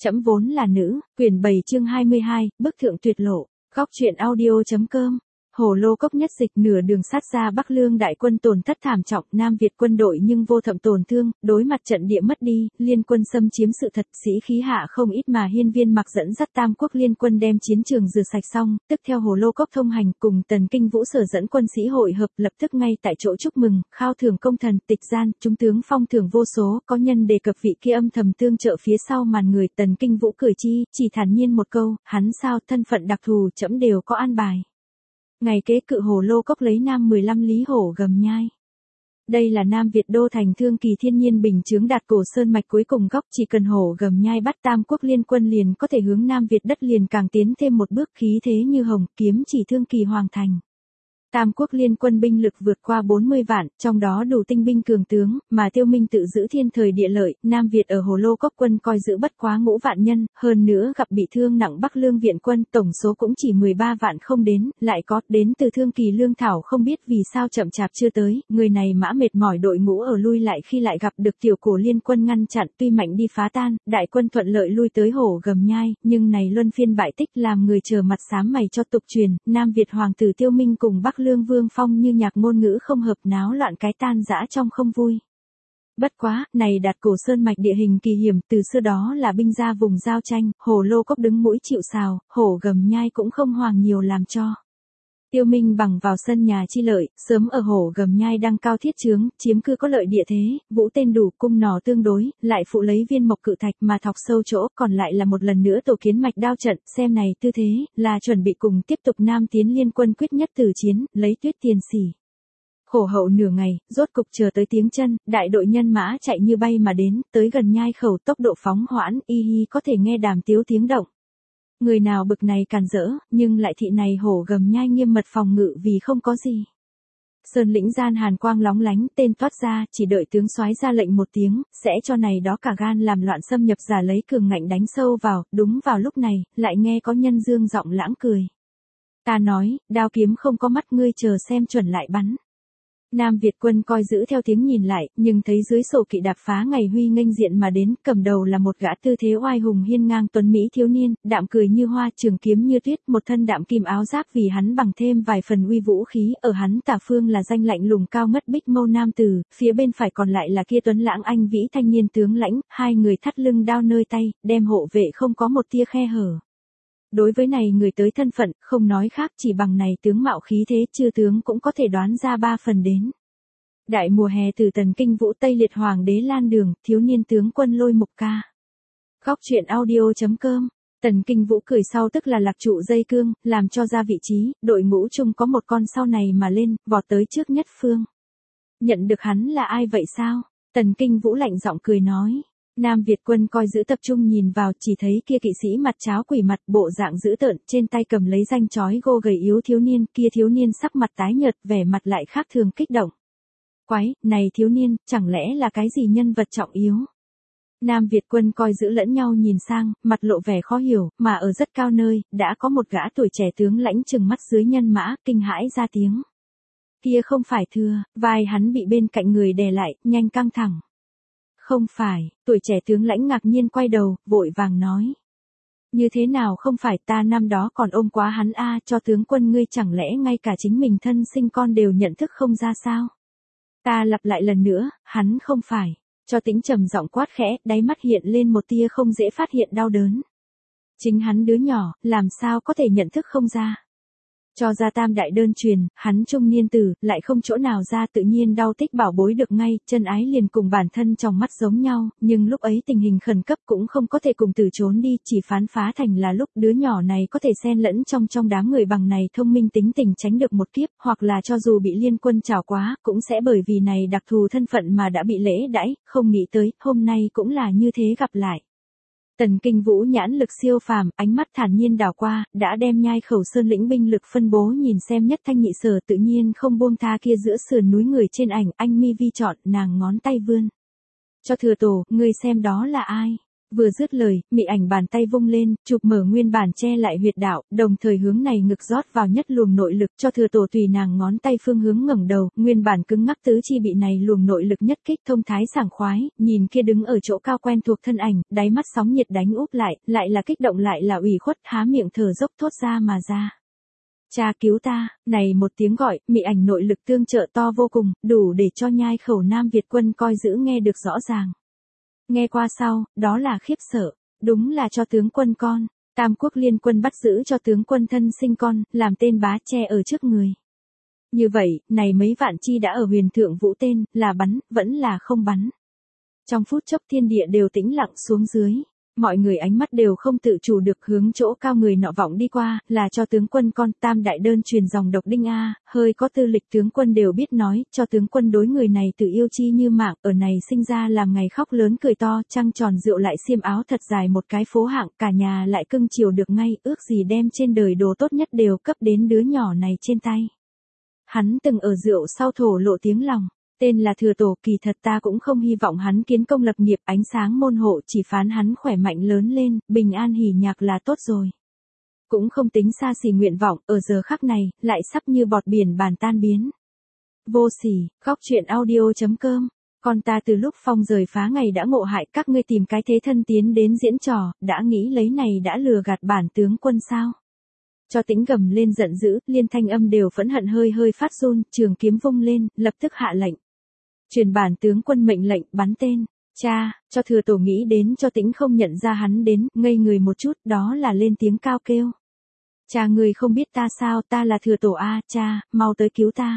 Trẫm vốn là nữ, quyển 7 chương 22, bức thượng tuyệt lộ, góc truyện audio.com. Hồ Lô Cốc nhất dịch nửa đường sát ra Bắc Lương đại quân tổn thất thảm trọng, Nam Việt quân đội nhưng vô thậm tổn thương, đối mặt trận địa mất đi, liên quân xâm chiếm sự thật, sĩ khí hạ không ít mà Hiên Viên Mặc dẫn dắt Tam quốc liên quân đem chiến trường rửa sạch xong, tức theo Hồ Lô Cốc thông hành cùng Tần Kinh Vũ Sở dẫn quân sĩ hội hợp, lập tức ngay tại chỗ chúc mừng, khao thưởng công thần, tịch gian, chúng tướng phong thưởng vô số, có nhân đề cập vị kia âm thầm tương trợ phía sau màn người. Tần Kinh Vũ cười chi, chỉ thản nhiên một câu, hắn sao, thân phận đặc thù trẫm đều có an bài. Ngày kế cự Hồ Lô Cốc lấy Nam 15 lý hổ gầm nhai. Đây là Nam Việt đô thành thương kỳ thiên nhiên bình chướng đạt cổ sơn mạch cuối cùng góc, chỉ cần hổ gầm nhai bắt Tam quốc liên quân liền có thể hướng Nam Việt đất liền càng tiến thêm một bước, khí thế như hồng, kiếm chỉ thương kỳ hoàng thành. Tam quốc liên quân binh lực vượt qua 40 vạn, trong đó đủ tinh binh cường tướng, mà Tiêu Minh tự giữ thiên thời địa lợi, Nam Việt ở Hồ Lô Cốc quân coi giữ bất quá 5 vạn nhân, hơn nữa gặp bị thương nặng Bắc Lương viện quân, tổng số cũng chỉ 13 vạn không đến, lại có đến từ thương kỳ lương thảo không biết vì sao chậm chạp chưa tới, người này mã mệt mỏi đội ngũ ở lui lại khi lại gặp được tiểu cổ liên quân ngăn chặn, tuy mạnh đi phá tan, đại quân thuận lợi lui tới hổ gầm nhai, nhưng này luân phiên bại tích làm người chờ mặt xám mày cho tục truyền, Nam Việt hoàng tử Tiêu Minh cùng Bắc Lương Vương Phong như nhạc ngôn ngữ không hợp, náo loạn cái tan rã trong không vui. Bất quá, này đạt cổ sơn mạch địa hình kỳ hiểm, từ xưa đó là binh ra vùng giao tranh, Hồ Lô Cốc đứng mũi chịu sào, hổ gầm nhai cũng không hoàng nhiều làm cho. Tiêu Minh bằng vào sân nhà chi lợi, sớm ở hổ gầm nhai đăng cao thiết chướng, chiếm cư có lợi địa thế, vũ tên đủ, cung nỏ tương đối, lại phụ lấy viên mộc cự thạch mà thọc sâu chỗ, còn lại là một lần nữa tổ kiến mạch đao trận, xem này tư thế, là chuẩn bị cùng tiếp tục Nam tiến liên quân quyết nhất tử chiến, lấy tuyết tiền xỉ. Khổ hậu nửa ngày, rốt cục chờ tới tiếng chân, đại đội nhân mã chạy như bay mà đến, tới gần nhai khẩu, tốc độ phóng hoãn, y hi có thể nghe đàm tiếu tiếng động. Người nào bực này càn rỡ, nhưng lại thị này hổ gầm nhai nghiêm mật phòng ngự vì không có gì. Sơn lĩnh gian hàn quang lóng lánh, tên toát ra, chỉ đợi tướng soái ra lệnh một tiếng, sẽ cho này đó cả gan làm loạn xâm nhập giả lấy cường ngạnh đánh sâu vào, đúng vào lúc này, lại nghe có nhân dương giọng lãng cười. Ta nói, đao kiếm không có mắt, ngươi chờ xem chuẩn lại bắn. Nam Việt quân coi giữ theo tiếng nhìn lại, nhưng thấy dưới sổ kỵ đạp phá ngày huy nghênh diện mà đến, cầm đầu là một gã tư thế oai hùng hiên ngang tuấn mỹ thiếu niên, đạm cười như hoa, trường kiếm như tuyết, một thân đạm kim áo giáp vì hắn bằng thêm vài phần uy vũ khí, ở hắn tả phương là danh lạnh lùng cao ngất bích mâu nam tử, phía bên phải còn lại là kia tuấn lãng anh vĩ thanh niên tướng lãnh, hai người thắt lưng đao nơi tay, đem hộ vệ không có một tia khe hở. Đối với này người tới thân phận, không nói khác, chỉ bằng này tướng mạo khí thế, chư tướng cũng có thể đoán ra 3 phần đến. Đại mùa hè từ Tần Kinh Vũ Tây liệt hoàng đế Lan Đường, thiếu niên tướng quân Lôi Mục Ca. Góc truyện audio.com. Tần Kinh Vũ cười sau tức là lạc trụ dây cương, làm cho ra vị trí, đội ngũ chung có một con sau này mà lên, vọt tới trước nhất phương. Nhận được hắn là ai vậy sao? Tần Kinh Vũ lạnh giọng cười nói. Nam Việt quân coi giữ tập trung nhìn vào, chỉ thấy kia kỵ sĩ mặt cháo quỷ mặt, bộ dạng dữ tợn, trên tay cầm lấy danh chói gô gầy yếu thiếu niên, kia thiếu niên sắc mặt tái nhợt, vẻ mặt lại khác thường kích động. Quái, này thiếu niên, chẳng lẽ là cái gì nhân vật trọng yếu? Nam Việt quân coi giữ lẫn nhau nhìn sang, mặt lộ vẻ khó hiểu, mà ở rất cao nơi, đã có một gã tuổi trẻ tướng lãnh trừng mắt dưới nhân mã, kinh hãi ra tiếng. Kia không phải Thừa, vai hắn bị bên cạnh người đè lại, nhanh căng thẳng. Không phải, tuổi trẻ tướng lãnh ngạc nhiên quay đầu, vội vàng nói. Như thế nào không phải, ta năm đó còn ôm quá hắn a, cho tướng quân ngươi chẳng lẽ ngay cả chính mình thân sinh con đều nhận thức không ra sao? Ta lặp lại lần nữa, hắn không phải, cho Tĩnh trầm giọng quát khẽ, đáy mắt hiện lên một tia không dễ phát hiện đau đớn. Chính hắn đứa nhỏ, làm sao có thể nhận thức không ra? Cho ra tam đại đơn truyền, hắn trung niên tử, lại không chỗ nào ra, tự nhiên đau tích bảo bối được ngay, chân ái liền cùng bản thân trong mắt giống nhau, nhưng lúc ấy tình hình khẩn cấp cũng không có thể cùng từ trốn đi, chỉ phán phá thành là lúc đứa nhỏ này có thể xen lẫn trong đám người bằng này thông minh tính tình tránh được một kiếp, hoặc là cho dù bị liên quân trảo quá, cũng sẽ bởi vì này đặc thù thân phận mà đã bị lễ đãi, không nghĩ tới, hôm nay cũng là như thế gặp lại. Tần Kinh Vũ nhãn lực siêu phàm, ánh mắt thản nhiên đảo qua, đã đem nhai khẩu sơn lĩnh binh lực phân bố nhìn xem nhất thanh nhị sở, tự nhiên không buông tha kia giữa sườn núi người trên ảnh, anh mi vi chọn, nàng ngón tay vươn. Cho Thừa tổ, ngươi xem đó là ai? Vừa dứt lời, mị ảnh bàn tay vung lên, chụp mở nguyên bản che lại huyệt đạo, đồng thời hướng này ngực rót vào nhất luồng nội lực cho thừa tổ tùy nàng ngón tay phương hướng ngẩng đầu, nguyên bản cứng ngắc tứ chi bị này luồng nội lực nhất kích thông thái sảng khoái, nhìn kia đứng ở chỗ cao quen thuộc thân ảnh, đáy mắt sóng nhiệt đánh úp lại là kích động lại là ủy khuất, há miệng thở dốc thốt ra mà ra. Cha cứu ta, này một tiếng gọi, mị ảnh nội lực tương trợ to vô cùng, đủ để cho nhai khẩu Nam Việt quân coi giữ nghe được rõ ràng. Nghe qua sau, đó là khiếp sợ, đúng là cho tướng quân con, Tam Quốc liên quân bắt giữ cho tướng quân thân sinh con, làm tên bá che ở trước người. Như vậy, này mấy vạn chi đã ở huyền thượng vũ tên, là bắn, vẫn là không bắn. Trong phút chốc thiên địa đều tĩnh lặng xuống dưới. Mọi người ánh mắt đều không tự chủ được hướng chỗ cao người nọ vọng đi qua, là cho tướng quân con Tam đại đơn truyền dòng độc đinh A, hơi có tư lịch tướng quân đều biết nói, cho tướng quân đối người này tự yêu chi như mạng, ở này sinh ra làm ngày khóc lớn cười to, trăng tròn rượu lại xiêm áo thật dài một cái phố hạng, cả nhà lại cưng chiều được ngay, ước gì đem trên đời đồ tốt nhất đều cấp đến đứa nhỏ này trên tay. Hắn từng ở rượu sau thổ lộ tiếng lòng. Tên là Thừa Tổ, kỳ thật ta cũng không hy vọng hắn kiến công lập nghiệp, ánh sáng môn hộ, chỉ phán hắn khỏe mạnh lớn lên, bình an hỉ nhạc là tốt rồi. Cũng không tính xa xỉ nguyện vọng, ở giờ khắc này, lại sắp như bọt biển bàn tan biến. Vô sỉ, góc truyện audio.com. Con ta từ lúc phong rời phá ngày đã ngộ hại, các ngươi tìm cái thế thân tiến đến diễn trò, đã nghĩ lấy này đã lừa gạt bản tướng quân sao? Cho Tĩnh gầm lên giận dữ, liên thanh âm đều phẫn hận hơi hơi phát run, trường kiếm vung lên, lập tức hạ lệnh. Truyền bản tướng quân mệnh lệnh, bắn tên. Cha, cho Thừa Tổ nghĩ đến cho Tĩnh không nhận ra hắn đến, ngây người một chút, đó là lên tiếng cao kêu. Cha người không biết ta sao, ta là Thừa Tổ a, cha, mau tới cứu ta.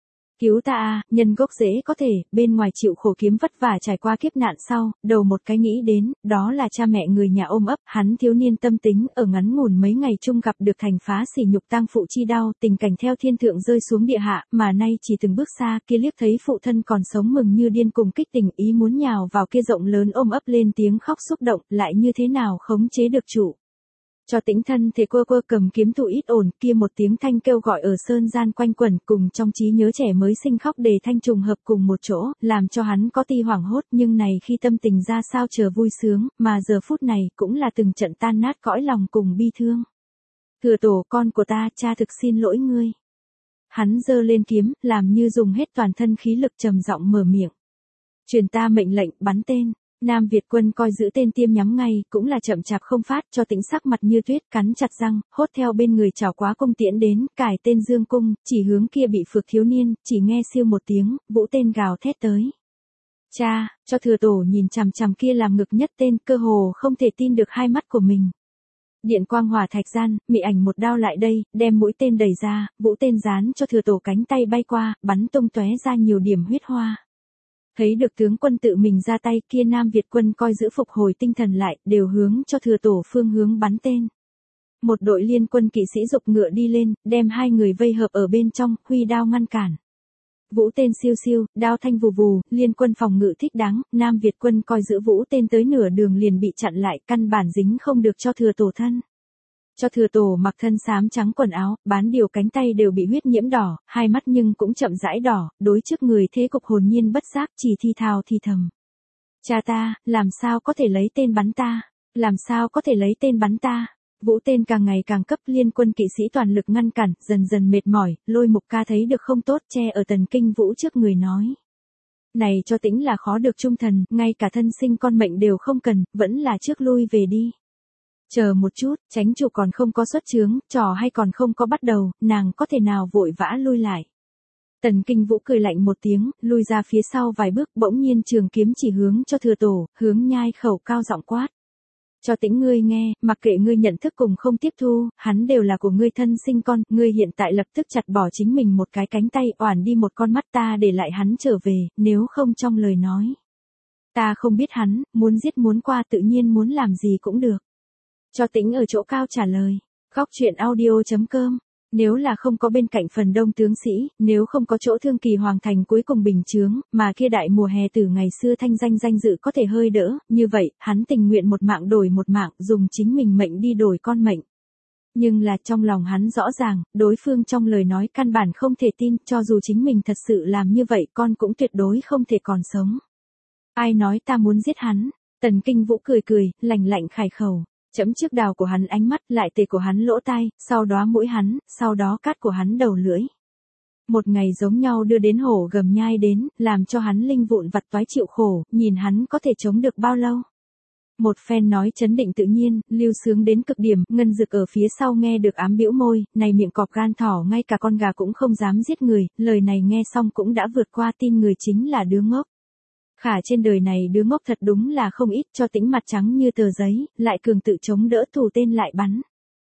Cứu ta a, nhân gốc rễ có thể, bên ngoài chịu khổ kiếm vất vả trải qua kiếp nạn sau, đầu một cái nghĩ đến, đó là cha mẹ người nhà ôm ấp, hắn thiếu niên tâm tính, ở ngắn ngủn mấy ngày chung gặp được thành phá sỉ nhục tang phụ chi đau, tình cảnh theo thiên thượng rơi xuống địa hạ, mà nay chỉ từng bước xa, kia liếc thấy phụ thân còn sống mừng như điên cùng kích tình ý muốn nhào vào kia rộng lớn ôm ấp lên tiếng khóc xúc động, lại như thế nào khống chế được chủ. Cho Tĩnh thân thể quơ quơ cầm kiếm thủ ít ổn, kia một tiếng thanh kêu gọi ở sơn gian quanh quẩn cùng trong trí nhớ trẻ mới sinh khóc đề thanh trùng hợp cùng một chỗ, làm cho hắn có ti hoảng hốt, nhưng này khi tâm tình ra sao chờ vui sướng, mà giờ phút này cũng là từng trận tan nát cõi lòng cùng bi thương. Thừa Tổ, con của ta, cha thực xin lỗi ngươi. Hắn giơ lên kiếm, làm như dùng hết toàn thân khí lực trầm giọng mở miệng. Truyền ta mệnh lệnh, bắn tên. Nam Việt quân coi giữ tên tiêm nhắm ngay, cũng là chậm chạp không phát, cho Tĩnh sắc mặt như tuyết, cắn chặt răng, hốt theo bên người chảo quá cung tiễn đến, cài tên dương cung, chỉ hướng kia bị phược thiếu niên, chỉ nghe siêu một tiếng, vũ tên gào thét tới. Cha, cho Thừa Tổ nhìn chằm chằm kia làm ngực nhất tên, cơ hồ không thể tin được hai mắt của mình. Điện quang hỏa thạch gian, mị ảnh một đao lại đây, đem mũi tên đẩy ra, vũ tên dán cho Thừa Tổ cánh tay bay qua, bắn tung tóe ra nhiều điểm huyết hoa. Thấy được tướng quân tự mình ra tay, kia Nam Việt quân coi giữ phục hồi tinh thần lại, đều hướng cho Thừa Tổ phương hướng bắn tên. Một đội liên quân kỵ sĩ dục ngựa đi lên, đem hai người vây hợp ở bên trong, huy đao ngăn cản. Vũ tên siêu siêu, đao thanh vù vù, liên quân phòng ngự thích đáng, Nam Việt quân coi giữ vũ tên tới nửa đường liền bị chặn lại, căn bản dính không được cho Thừa Tổ thân. Cho Thừa Tổ mặc thân xám trắng quần áo, bán điều cánh tay đều bị huyết nhiễm đỏ, hai mắt nhưng cũng chậm rãi đỏ, đối trước người thế cục hồn nhiên bất giác, chỉ thi thào thì thầm. Cha ta, làm sao có thể lấy tên bắn ta? Làm sao có thể lấy tên bắn ta? Vũ tên càng ngày càng cấp, liên quân kỵ sĩ toàn lực ngăn cản, dần dần mệt mỏi, Lôi Mục Ca thấy được không tốt, che ở Tần Kinh Vũ trước người nói. Này cho Tĩnh là khó được trung thần, ngay cả thân sinh con mệnh đều không cần, vẫn là trước lui về đi. Chờ một chút, chánh chủ còn không có xuất chướng, trò hay còn không có bắt đầu, nàng có thể nào vội vã lui lại. Tần Kinh Vũ cười lạnh một tiếng, lui ra phía sau vài bước, bỗng nhiên trường kiếm chỉ hướng cho Thừa Tổ, hướng nhai khẩu cao giọng quát. Cho Tĩnh ngươi nghe, mặc kệ ngươi nhận thức cùng không tiếp thu, hắn đều là của ngươi thân sinh con, ngươi hiện tại lập tức chặt bỏ chính mình một cái cánh tay, oản đi một con mắt ta để lại hắn trở về, nếu không trong lời nói. Ta không biết hắn, muốn giết muốn qua tự nhiên muốn làm gì cũng được. Cho Tĩnh ở chỗ cao trả lời. Góc truyện audio.com. Nếu là không có bên cạnh phần đông tướng sĩ, nếu không có chỗ Thương Kỳ Hoàng thành cuối cùng bình chướng, mà kia đại mùa hè từ ngày xưa thanh danh dự có thể hơi đỡ, như vậy, hắn tình nguyện một mạng đổi một mạng, dùng chính mình mệnh đi đổi con mệnh. Nhưng là trong lòng hắn rõ ràng, đối phương trong lời nói căn bản không thể tin, cho dù chính mình thật sự làm như vậy con cũng tuyệt đối không thể còn sống. Ai nói ta muốn giết hắn? Tần Kinh Vũ cười cười, lạnh lạnh khải khẩu. Chẫm trước đào của hắn ánh mắt, lại tề của hắn lỗ tai, sau đó mũi hắn, sau đó cát của hắn đầu lưỡi. Một ngày giống nhau đưa đến hổ gầm nhai đến, làm cho hắn linh vụn vặt toái chịu khổ, nhìn hắn có thể chống được bao lâu. Một phen nói chấn định tự nhiên, lưu sướng đến cực điểm, Ngân Dực ở phía sau nghe được ám bĩu môi, này miệng cọp gan thỏ ngay cả con gà cũng không dám giết người, lời này nghe xong cũng đã vượt qua tin người chính là đứa ngốc. Khả trên đời này đứa ngốc thật đúng là không ít, cho tĩnh mặt trắng như tờ giấy, lại cường tự chống đỡ thủ tên lại bắn.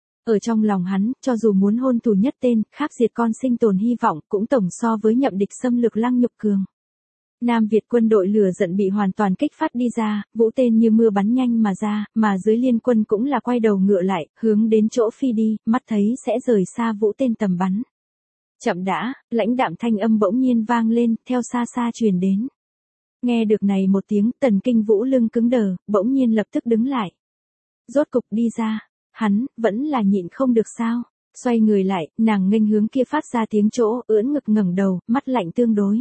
Ở trong lòng hắn, cho dù muốn hôn tù nhất tên, khác diệt con sinh tồn hy vọng, cũng tổng so với nhậm địch xâm lược Lăng Nhục cường. Nam Việt quân đội lửa giận bị hoàn toàn kích phát đi ra, vũ tên như mưa bắn nhanh mà ra, mà dưới liên quân cũng là quay đầu ngựa lại, hướng đến chỗ phi đi, mắt thấy sẽ rời xa vũ tên tầm bắn. Chậm đã, lãnh đạm thanh âm bỗng nhiên vang lên, theo xa xa truyền đến. Nghe được này một tiếng, Tần Kinh Vũ lưng cứng đờ, bỗng nhiên lập tức đứng lại. Rốt cục đi ra, hắn, vẫn là nhịn không được sao. Xoay người lại, nàng nghênh hướng kia phát ra tiếng chỗ, ưỡn ngực ngẩng đầu, mắt lạnh tương đối.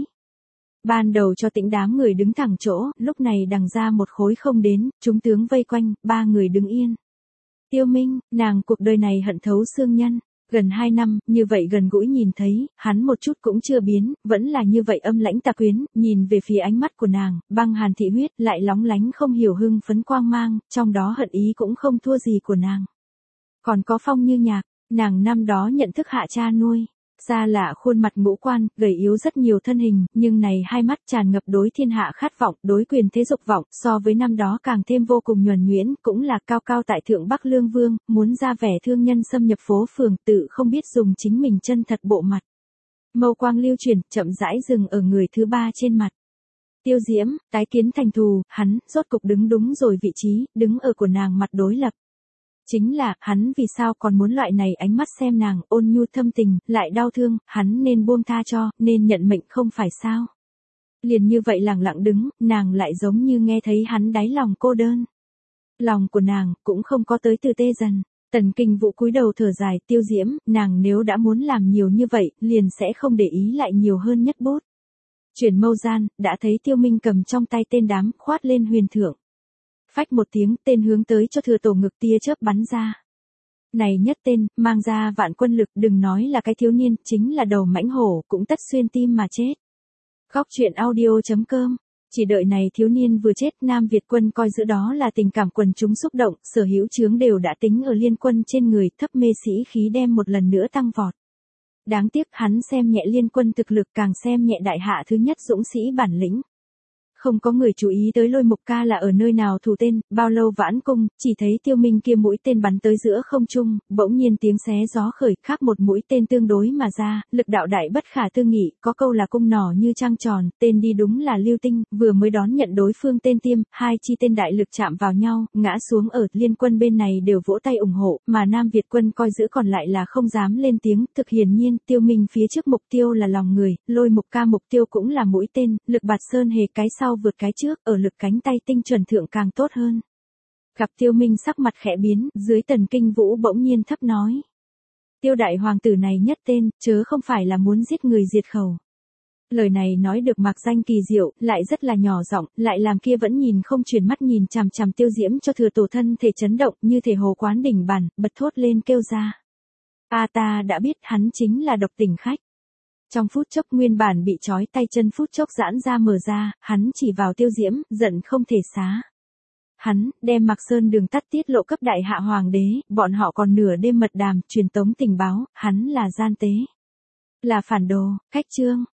Ban đầu cho tĩnh đám người đứng thẳng chỗ, lúc này đằng ra một khối không đến, chúng tướng vây quanh, ba người đứng yên. Tiêu Minh, nàng cuộc đời này hận thấu xương nhân. Gần 2 năm, như vậy gần gũi nhìn thấy, hắn một chút cũng chưa biến, vẫn là như vậy âm lãnh tà quyến, nhìn về phía ánh mắt của nàng, băng hàn thị huyết, lại lóng lánh không hiểu hưng phấn quang mang, trong đó hận ý cũng không thua gì của nàng. Còn có Phong Như Nhạc, nàng năm đó nhận thức hạ cha nuôi. Xa lạ khuôn mặt ngũ quan, gầy yếu rất nhiều thân hình, nhưng này hai mắt tràn ngập đối thiên hạ khát vọng, đối quyền thế dục vọng, so với năm đó càng thêm vô cùng nhuần nhuyễn, cũng là cao cao tại thượng Bắc Lương Vương, muốn ra vẻ thương nhân xâm nhập phố phường, tự không biết dùng chính mình chân thật bộ mặt. Mâu quang lưu chuyển, chậm rãi dừng ở người thứ ba trên mặt. Tiêu Diễm, tái kiến thành thù, hắn, rốt cục đứng đúng rồi vị trí, đứng ở của nàng mặt đối lập. Chính là, hắn vì sao còn muốn loại này ánh mắt xem nàng, ôn nhu thâm tình, lại đau thương, hắn nên buông tha cho, nên nhận mệnh không phải sao. Liền như vậy lặng lặng đứng, nàng lại giống như nghe thấy hắn đáy lòng cô đơn. Lòng của nàng, cũng không có tới từ tê dần. Tần Kinh Vũ cúi đầu thở dài, Tiêu Diễm, nàng nếu đã muốn làm nhiều như vậy, liền sẽ không để ý lại nhiều hơn nhất bút. Chuyển mâu gian, đã thấy Tiêu Minh cầm trong tay tên đám, khoát lên huyền thượng. Phách một tiếng, tên hướng tới cho thừa tổ ngực tia chớp bắn ra. Này nhất tên, mang ra vạn quân lực, đừng nói là cái thiếu niên, chính là đầu mãnh hổ, cũng tất xuyên tim mà chết. Góc truyện audio.com. Chỉ đợi này thiếu niên vừa chết, Nam Việt quân coi giữ đó là tình cảm quần chúng xúc động, sở hữu chướng đều đã tính ở liên quân trên người, thấp mê sĩ khí đem một lần nữa tăng vọt. Đáng tiếc hắn xem nhẹ liên quân thực lực, càng xem nhẹ đại hạ thứ nhất dũng sĩ bản lĩnh. Không có người chú ý tới Lôi Mục Ca là ở nơi nào thủ tên, bao lâu vãn cung, chỉ thấy Tiêu Minh kia mũi tên bắn tới giữa không trung, bỗng nhiên tiếng xé gió khởi, khác một mũi tên tương đối mà ra, lực đạo đại bất khả tư nghị, có câu là cung nỏ như trăng tròn, tên đi đúng là Lưu Tinh, vừa mới đón nhận đối phương tên tiêm, hai chi tên đại lực chạm vào nhau, ngã xuống ở, liên quân bên này đều vỗ tay ủng hộ, mà Nam Việt quân coi giữ còn lại là không dám lên tiếng, thực hiển nhiên, Tiêu Minh phía trước mục tiêu là lòng người, Lôi Mục Ca mục tiêu cũng là mũi tên, lực bạt sơn hề cái sau vượt cái trước, ở lực cánh tay tinh chuẩn thượng càng tốt hơn. Gặp Tiêu Minh sắc mặt khẽ biến, dưới Tần Kinh Vũ bỗng nhiên thấp nói. Tiêu đại hoàng tử này nhất tên, chớ không phải là muốn giết người diệt khẩu. Lời này nói được mạc danh kỳ diệu, lại rất là nhỏ giọng, lại làm kia vẫn nhìn không chuyển mắt nhìn chằm chằm Tiêu Diễm cho thừa tổ thân thể chấn động, như thể hồ quán đỉnh bản, bật thốt lên kêu ra. Ta đã biết hắn chính là Độc Tình Khách. Trong phút chốc nguyên bản bị trói tay chân phút chốc giãn ra mở ra, hắn chỉ vào Tiêu Diễm, giận không thể xá. Hắn, đem Mạc Sơn đường tắt tiết lộ cấp đại hạ hoàng đế, bọn họ còn nửa đêm mật đàm, truyền tống tình báo, hắn là gian tế. Là phản đồ, khách trương.